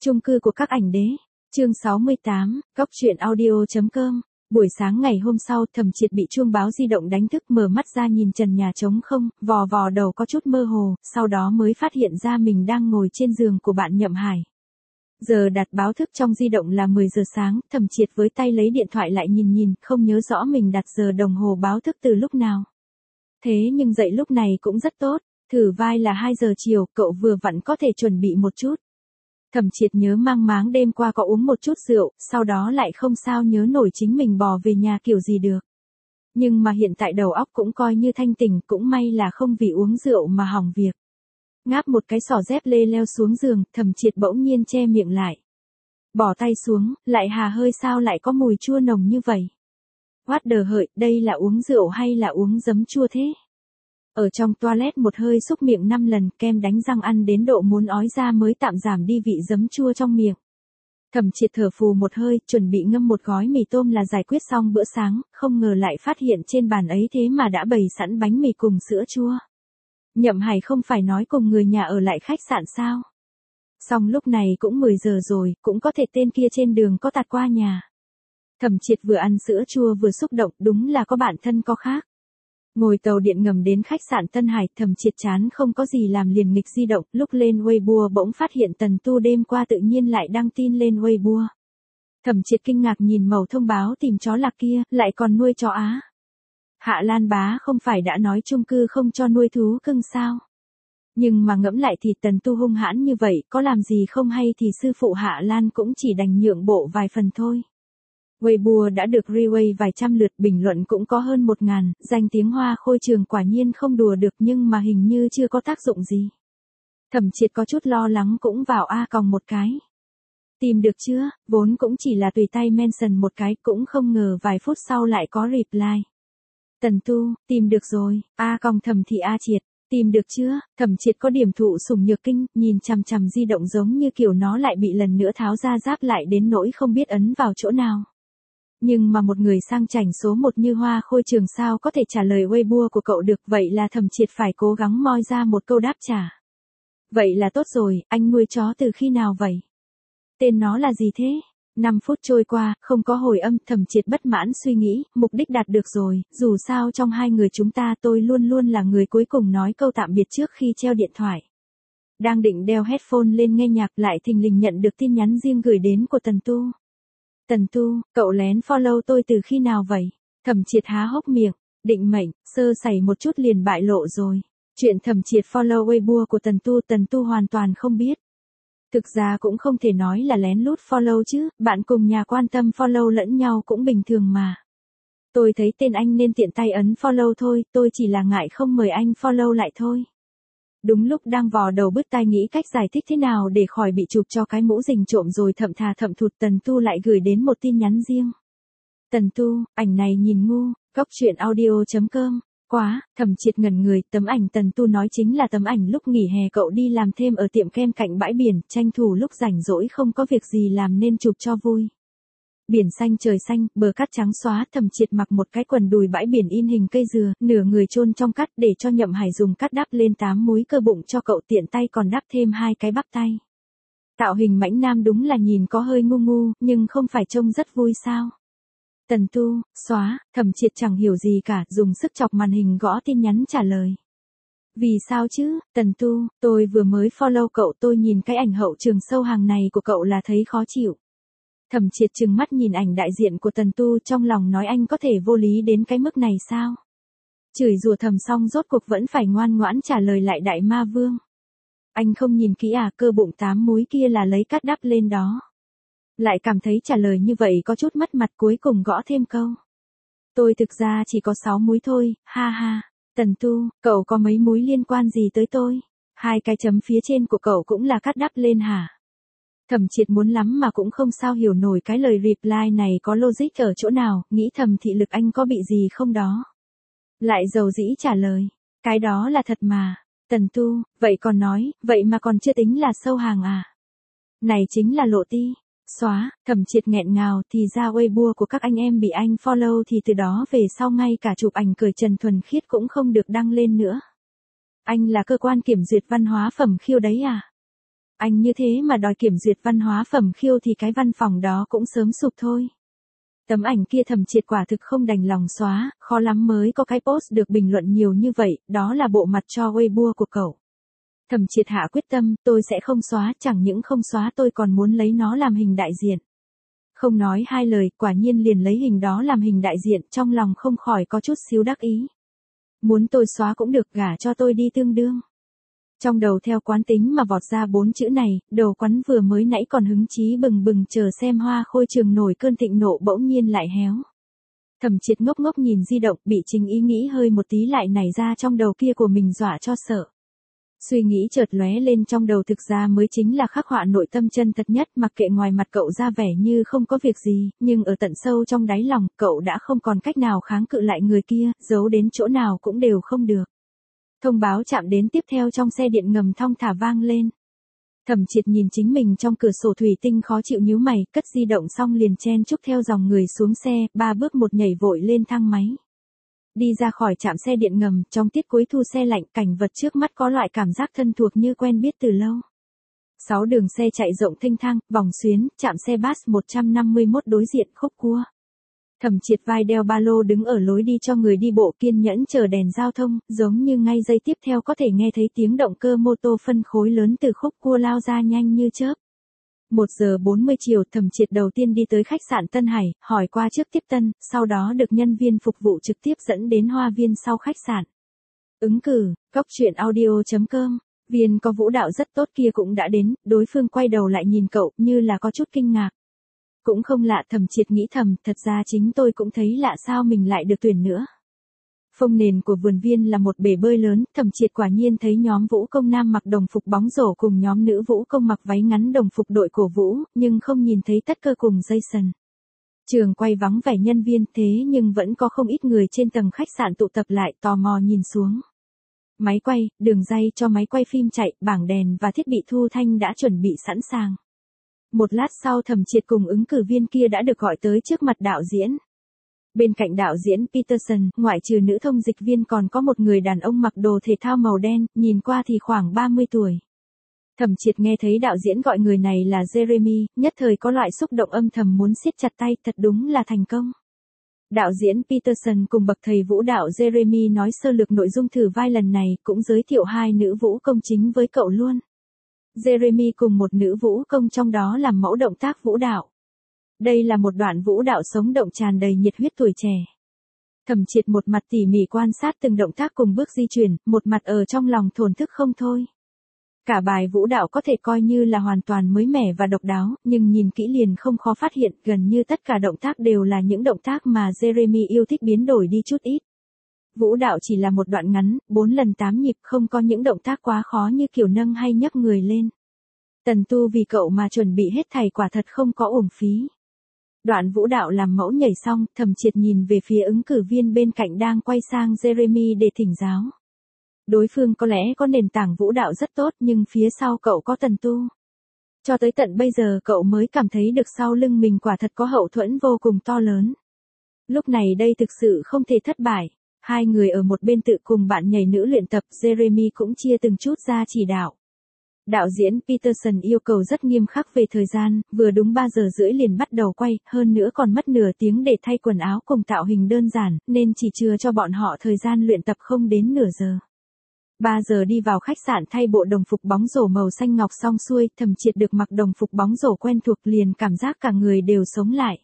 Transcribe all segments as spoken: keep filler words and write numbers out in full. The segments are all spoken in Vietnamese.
Chung cư của các ảnh đế. Chương sáu mươi tám, góc truyện audio chấm com. Buổi sáng ngày hôm sau, Thẩm Triệt bị chuông báo di động đánh thức, mở mắt ra nhìn trần nhà trống không, vò vò đầu có chút mơ hồ, sau đó mới phát hiện ra mình đang ngồi trên giường của bạn Nhậm Hải. Giờ đặt báo thức trong di động là mười giờ sáng, Thẩm Triệt với tay lấy điện thoại lại nhìn nhìn, không nhớ rõ mình đặt giờ đồng hồ báo thức từ lúc nào. Thế nhưng dậy lúc này cũng rất tốt, thử vai là hai giờ chiều, cậu vừa vặn có thể chuẩn bị một chút. Thẩm Triệt nhớ mang máng đêm qua có uống một chút rượu, sau đó lại không sao nhớ nổi chính mình bò về nhà kiểu gì được. Nhưng mà hiện tại đầu óc cũng coi như thanh tỉnh, cũng may là không vì uống rượu mà hỏng việc. Ngáp một cái xỏ dép lê leo xuống giường, Thẩm Triệt bỗng nhiên che miệng lại. Bỏ tay xuống, lại hà hơi sao lại có mùi chua nồng như vậy. What the hợi, đây là uống rượu hay là uống giấm chua thế? Ở trong toilet một hơi xúc miệng năm lần, kem đánh răng ăn đến độ muốn ói ra mới tạm giảm đi vị giấm chua trong miệng. Thẩm Triệt thở phù một hơi, chuẩn bị ngâm một gói mì tôm là giải quyết xong bữa sáng, không ngờ lại phát hiện trên bàn ấy thế mà đã bày sẵn bánh mì cùng sữa chua. Nhậm Hải không phải nói cùng người nhà ở lại khách sạn sao? Xong lúc này cũng mười giờ rồi, cũng có thể tên kia trên đường có tạt qua nhà. Thẩm Triệt vừa ăn sữa chua vừa xúc động, đúng là có bạn thân có khác. Ngồi tàu điện ngầm đến khách sạn Tân Hải, Thẩm Triệt chán không có gì làm liền nghịch di động, lúc lên Weibo bỗng phát hiện Tần Tu đêm qua tự nhiên lại đăng tin lên Weibo. Thẩm Triệt kinh ngạc nhìn màu thông báo tìm chó lạc kia, lại còn nuôi chó Á. Hạ Lan bá không phải đã nói chung cư không cho nuôi thú cưng sao? Nhưng mà ngẫm lại thì Tần Tu hung hãn như vậy, có làm gì không hay thì sư phụ Hạ Lan cũng chỉ đành nhượng bộ vài phần thôi. Weibo đã được retweet vài trăm lượt, bình luận cũng có hơn một ngàn, danh tiếng Hoa Khôi Trường quả nhiên không đùa được nhưng mà hình như chưa có tác dụng gì. Thẩm Triệt có chút lo lắng cũng vào a còng một cái. Tìm được chưa, vốn cũng chỉ là tùy tay mention một cái, cũng không ngờ vài phút sau lại có reply. Tần Tu, tìm được rồi, a còng Thẩm Thị A Triệt, tìm được chưa? Thẩm Triệt có điểm thụ sủng nhược kinh, nhìn chằm chằm di động giống như kiểu nó lại bị lần nữa tháo ra giáp lại đến nỗi không biết ấn vào chỗ nào. Nhưng mà một người sang chảnh số một như Hoa Khôi Trường sao có thể trả lời Weibo của cậu được, vậy là Thẩm Triệt phải cố gắng moi ra một câu đáp trả. Vậy là tốt rồi, anh nuôi chó từ khi nào vậy? Tên nó là gì thế? năm phút trôi qua, không có hồi âm, Thẩm Triệt bất mãn suy nghĩ, mục đích đạt được rồi, dù sao trong hai người chúng ta tôi luôn luôn là người cuối cùng nói câu tạm biệt trước khi treo điện thoại. Đang định đeo headphone lên nghe nhạc lại thình lình nhận được tin nhắn riêng gửi đến của Tần Tu. Tần Tu, cậu lén follow tôi từ khi nào vậy? Thẩm Triệt há hốc miệng, định mệnh, sơ sẩy một chút liền bại lộ rồi. Chuyện Thẩm Triệt follow Weibo của Tần Tu, Tần Tu hoàn toàn không biết. Thực ra cũng không thể nói là lén lút follow chứ, bạn cùng nhà quan tâm follow lẫn nhau cũng bình thường mà. Tôi thấy tên anh nên tiện tay ấn follow thôi, tôi chỉ là ngại không mời anh follow lại thôi. Đúng lúc đang vò đầu bứt tai nghĩ cách giải thích thế nào để khỏi bị chụp cho cái mũ rình trộm rồi thậm thà thậm thụt, Tần Tu lại gửi đến một tin nhắn riêng. Tần Tu, ảnh này nhìn ngu, góc truyện audio chấm com. Quá, Thẩm Triệt ngẩn người, tấm ảnh Tần Tu nói chính là tấm ảnh lúc nghỉ hè cậu đi làm thêm ở tiệm kem cạnh bãi biển, tranh thủ lúc rảnh rỗi không có việc gì làm nên chụp cho vui. Biển xanh trời xanh, bờ cát trắng xóa, Thẩm Triệt mặc một cái quần đùi bãi biển in hình cây dừa, nửa người chôn trong cát để cho Nhậm Hải dùng cát đắp lên tám múi cơ bụng cho cậu, tiện tay còn đắp thêm hai cái bắp tay. Tạo hình mãnh nam đúng là nhìn có hơi ngu ngu, nhưng không phải trông rất vui sao? Tần Tu, xóa, Thẩm Triệt chẳng hiểu gì cả, dùng sức chọc màn hình gõ tin nhắn trả lời. Vì sao chứ, Tần Tu, tôi vừa mới follow cậu, tôi nhìn cái ảnh hậu trường sâu hàng này của cậu là thấy khó chịu. Thẩm Triệt trừng mắt nhìn ảnh đại diện của Tần Tu, trong lòng nói anh có thể vô lý đến cái mức này sao? Chửi rủa thầm xong rốt cuộc vẫn phải ngoan ngoãn trả lời lại đại ma vương. Anh không nhìn kỹ à, cơ bụng tám múi kia là lấy cát đắp lên đó. Lại cảm thấy trả lời như vậy có chút mất mặt, cuối cùng gõ thêm câu. Tôi thực ra chỉ có sáu múi thôi, ha ha. Tần Tu, cậu có mấy múi liên quan gì tới tôi? Hai cái chấm phía trên của cậu cũng là cát đắp lên hả? Thẩm Triệt muốn lắm mà cũng không sao hiểu nổi cái lời reply này có logic ở chỗ nào, nghĩ thầm thị lực anh có bị gì không đó. Lại dầu dĩ trả lời, cái đó là thật mà. Tần Tu, vậy còn nói, vậy mà còn chưa tính là sâu hàng à? Này chính là lộ ti. Xóa, Thẩm Triệt nghẹn ngào, thì ra Weibo của các anh em bị anh follow thì từ đó về sau ngay cả chụp ảnh cởi trần thuần khiết cũng không được đăng lên nữa. Anh là cơ quan kiểm duyệt văn hóa phẩm khiêu đấy à? Anh như thế mà đòi kiểm duyệt văn hóa phẩm khiêu thì cái văn phòng đó cũng sớm sụp thôi. Tấm ảnh kia Thẩm Triệt quả thực không đành lòng xóa, khó lắm mới có cái post được bình luận nhiều như vậy, đó là bộ mặt cho Weibo của cậu. Thẩm Triệt hạ quyết tâm, tôi sẽ không xóa, chẳng những không xóa tôi còn muốn lấy nó làm hình đại diện. Không nói hai lời, quả nhiên liền lấy hình đó làm hình đại diện, trong lòng không khỏi có chút xíu đắc ý. Muốn tôi xóa cũng được, gả cho tôi đi tương đương. Trong đầu theo quán tính mà vọt ra bốn chữ này, đầu quán vừa mới nãy còn hứng chí bừng bừng chờ xem Hoa Khôi Trường nổi cơn thịnh nộ bỗng nhiên lại héo. Thẩm Triệt ngốc ngốc nhìn di động, bị chính ý nghĩ hơi một tí lại nảy ra trong đầu kia của mình dọa cho sợ. Suy nghĩ chợt lóe lên trong đầu, thực ra mới chính là khắc họa nội tâm chân thật nhất, mặc kệ ngoài mặt cậu ra vẻ như không có việc gì, nhưng ở tận sâu trong đáy lòng, cậu đã không còn cách nào kháng cự lại người kia, giấu đến chỗ nào cũng đều không được. Thông báo chạm đến tiếp theo trong xe điện ngầm thong thả vang lên. Thẩm Triệt nhìn chính mình trong cửa sổ thủy tinh khó chịu nhíu mày, cất di động xong liền chen chúc theo dòng người xuống xe, ba bước một nhảy vội lên thang máy. Đi ra khỏi trạm xe điện ngầm, trong tiết cuối thu se lạnh, cảnh vật trước mắt có loại cảm giác thân thuộc như quen biết từ lâu. Sáu đường xe chạy rộng thênh thang, vòng xuyến, trạm xe bus một trăm năm mươi mốt đối diện khúc cua. Thẩm Triệt vai đeo ba lô đứng ở lối đi cho người đi bộ kiên nhẫn chờ đèn giao thông, giống như ngay giây tiếp theo có thể nghe thấy tiếng động cơ mô tô phân khối lớn từ khúc cua lao ra nhanh như chớp. một giờ bốn mươi chiều, Thẩm Triệt đầu tiên đi tới khách sạn Tân Hải, hỏi qua trước tiếp tân, sau đó được nhân viên phục vụ trực tiếp dẫn đến hoa viên sau khách sạn. Ứng cử, cóc truyện audio chấm com, viên có vũ đạo rất tốt kia cũng đã đến, đối phương quay đầu lại nhìn cậu như là có chút kinh ngạc. Cũng không lạ, Thẩm Triệt nghĩ thầm, thật ra chính tôi cũng thấy lạ sao mình lại được tuyển nữa. Phông nền của vườn viên là một bể bơi lớn, Thẩm Triệt quả nhiên thấy nhóm vũ công nam mặc đồng phục bóng rổ cùng nhóm nữ vũ công mặc váy ngắn đồng phục đội cổ vũ, nhưng không nhìn thấy tất cơ cùng Jason. Trường quay vắng vẻ nhân viên thế nhưng vẫn có không ít người trên tầng khách sạn tụ tập lại tò mò nhìn xuống. Máy quay, đường ray cho máy quay phim chạy, bảng đèn và thiết bị thu thanh đã chuẩn bị sẵn sàng. Một lát sau Thẩm Triệt cùng ứng cử viên kia đã được gọi tới trước mặt đạo diễn. Bên cạnh đạo diễn Peterson, ngoại trừ nữ thông dịch viên còn có một người đàn ông mặc đồ thể thao màu đen, nhìn qua thì khoảng ba mươi tuổi. Thẩm Triệt nghe thấy đạo diễn gọi người này là Jeremy, nhất thời có loại xúc động âm thầm muốn siết chặt tay, thật đúng là thành công. Đạo diễn Peterson cùng bậc thầy vũ đạo Jeremy nói sơ lược nội dung thử vai lần này, cũng giới thiệu hai nữ vũ công chính với cậu luôn. Jeremy cùng một nữ vũ công trong đó làm mẫu động tác vũ đạo. Đây là một đoạn vũ đạo sống động tràn đầy nhiệt huyết tuổi trẻ. Thẩm Triệt một mặt tỉ mỉ quan sát từng động tác cùng bước di chuyển, một mặt ở trong lòng thổn thức không thôi. Cả bài vũ đạo có thể coi như là hoàn toàn mới mẻ và độc đáo, nhưng nhìn kỹ liền không khó phát hiện, gần như tất cả động tác đều là những động tác mà Jeremy yêu thích biến đổi đi chút ít. Vũ đạo chỉ là một đoạn ngắn, bốn lần tám nhịp, không có những động tác quá khó như kiểu nâng hay nhấc người lên. Tần tu vì cậu mà chuẩn bị hết thảy quả thật không có uổng phí. Đoạn vũ đạo làm mẫu nhảy xong, Thẩm Triệt nhìn về phía ứng cử viên bên cạnh đang quay sang Jeremy để thỉnh giáo. Đối phương có lẽ có nền tảng vũ đạo rất tốt nhưng phía sau cậu có tần tu. Cho tới tận bây giờ cậu mới cảm thấy được sau lưng mình quả thật có hậu thuẫn vô cùng to lớn. Lúc này đây thực sự không thể thất bại. Hai người ở một bên tự cùng bạn nhảy nữ luyện tập, Jeremy cũng chia từng chút ra chỉ đạo. Đạo diễn Peterson yêu cầu rất nghiêm khắc về thời gian, vừa đúng ba giờ rưỡi liền bắt đầu quay, hơn nữa còn mất nửa tiếng để thay quần áo cùng tạo hình đơn giản, nên chỉ chừa cho bọn họ thời gian luyện tập không đến nửa giờ. ba giờ đi vào khách sạn thay bộ đồng phục bóng rổ màu xanh ngọc xong xuôi, Thẩm Triệt được mặc đồng phục bóng rổ quen thuộc liền cảm giác cả người đều sống lại.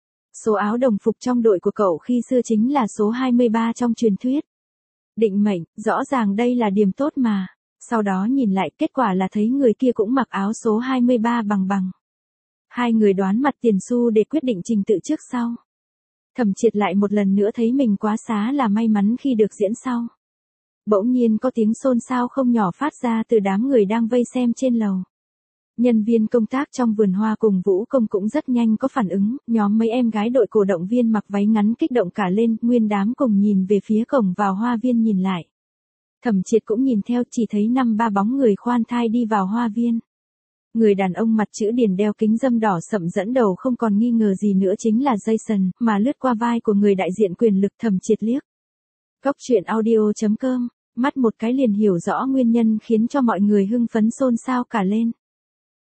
Số áo đồng phục trong đội của cậu khi xưa chính là số hai mươi ba trong truyền thuyết. Định mệnh, rõ ràng đây là điểm tốt mà. Sau đó nhìn lại, kết quả là thấy người kia cũng mặc áo số hai mươi ba bằng bằng. Hai người đoán mặt tiền xu để quyết định trình tự trước sau. Thẩm Triệt lại một lần nữa thấy mình quá xá là may mắn khi được diễn sau. Bỗng nhiên có tiếng xôn xao không nhỏ phát ra từ đám người đang vây xem trên lầu. Nhân viên công tác trong vườn hoa cùng vũ công cũng rất nhanh có phản ứng, nhóm mấy em gái đội cổ động viên mặc váy ngắn kích động cả lên, nguyên đám cùng nhìn về phía cổng vào hoa viên nhìn lại. Thẩm Triệt cũng nhìn theo, chỉ thấy năm ba bóng người khoan thai đi vào hoa viên. Người đàn ông mặt chữ điển đeo kính râm đỏ sậm dẫn đầu không còn nghi ngờ gì nữa chính là Jason, mà lướt qua vai của người đại diện quyền lực. Thẩm Triệt liếc. Cóc truyện audio chấm com, mắt một cái liền hiểu rõ nguyên nhân khiến cho mọi người hưng phấn xôn xao cả lên.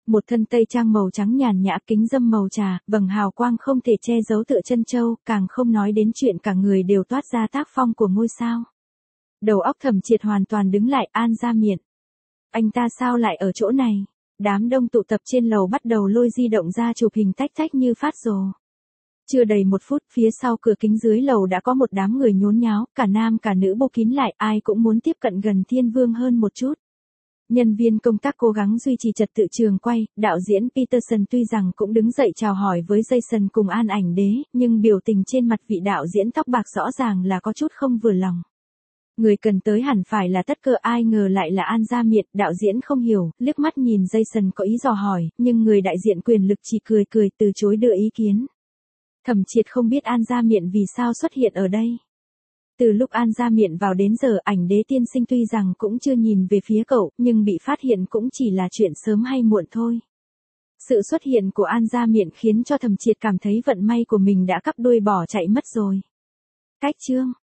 Một thân tây trang màu trắng nhàn nhã, kính râm màu trà, vầng hào quang không thể che giấu tựa chân châu, càng không nói đến chuyện cả người đều toát ra tác phong của ngôi sao. Đầu óc Thẩm Triệt hoàn toàn đứng lại. An Gia Miện, anh ta sao lại ở chỗ này? Đám đông tụ tập trên lầu bắt đầu lôi di động ra chụp hình tách tách như phát rồ. Chưa đầy một phút, phía sau cửa kính dưới lầu đã có một đám người nhốn nháo, cả nam cả nữ bô kín lại, ai cũng muốn tiếp cận gần Thiên Vương hơn một chút. Nhân viên công tác cố gắng duy trì trật tự trường quay, đạo diễn Peterson tuy rằng cũng đứng dậy chào hỏi với Jason cùng An Ảnh Đế, nhưng biểu tình trên mặt vị đạo diễn tóc bạc rõ ràng là có chút không vừa lòng. Người cần tới hẳn phải là Tất Cơ, ai ngờ lại là An Gia Miện. Đạo diễn không hiểu, liếc mắt nhìn Jason có ý dò hỏi, nhưng người đại diện quyền lực chỉ cười cười từ chối đưa ý kiến. Thẩm Triệt không biết An Gia Miện vì sao xuất hiện ở đây. Từ lúc An Gia Miện vào đến giờ, Ảnh Đế tiên sinh tuy rằng cũng chưa nhìn về phía cậu, nhưng bị phát hiện cũng chỉ là chuyện sớm hay muộn thôi. Sự xuất hiện của An Gia Miện khiến cho Thẩm Triệt cảm thấy vận may của mình đã cắp đuôi bỏ chạy mất rồi. Cách chương